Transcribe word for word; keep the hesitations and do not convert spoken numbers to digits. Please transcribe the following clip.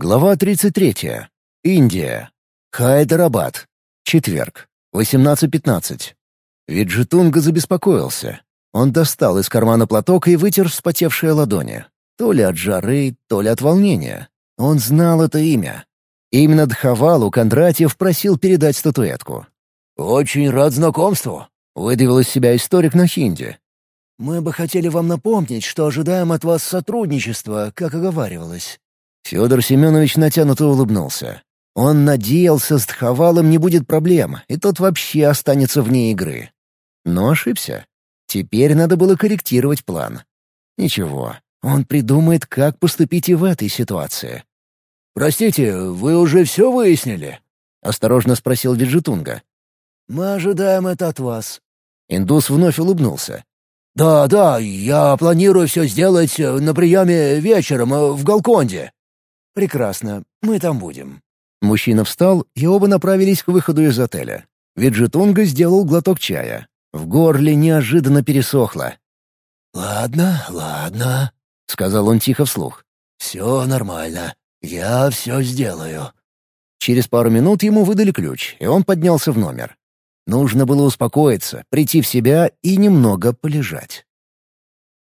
Глава тридцать третья. Индия. Хайдарабад. Четверг. восемнадцать пятнадцать. Виджетунга забеспокоился. Он достал из кармана платок и вытер вспотевшие ладони. То ли от жары, то ли от волнения. Он знал это имя. Именно Дхавалу Кондратьев просил передать статуэтку. «Очень рад знакомству», — выдавил из себя историк на хинди. «Мы бы хотели вам напомнить, что ожидаем от вас сотрудничества, как оговаривалось». Федор Семенович натянуто улыбнулся. Он надеялся, с Дхавалом не будет проблем, и тот вообще останется вне игры. Но ошибся. Теперь надо было корректировать план. Ничего, он придумает, как поступить и в этой ситуации. «Простите, вы уже все выяснили?» — осторожно спросил Виджетунга. «Мы ожидаем это от вас». Индус вновь улыбнулся. «Да, да, я планирую все сделать на приеме вечером в Голконде». «Прекрасно, мы там будем». Мужчина встал, и оба направились к выходу из отеля. Виджетунга сделал глоток чая. В горле неожиданно пересохло. «Ладно, ладно», — сказал он тихо вслух. «Все нормально. Я все сделаю». Через пару минут ему выдали ключ, и он поднялся в номер. Нужно было успокоиться, прийти в себя и немного полежать.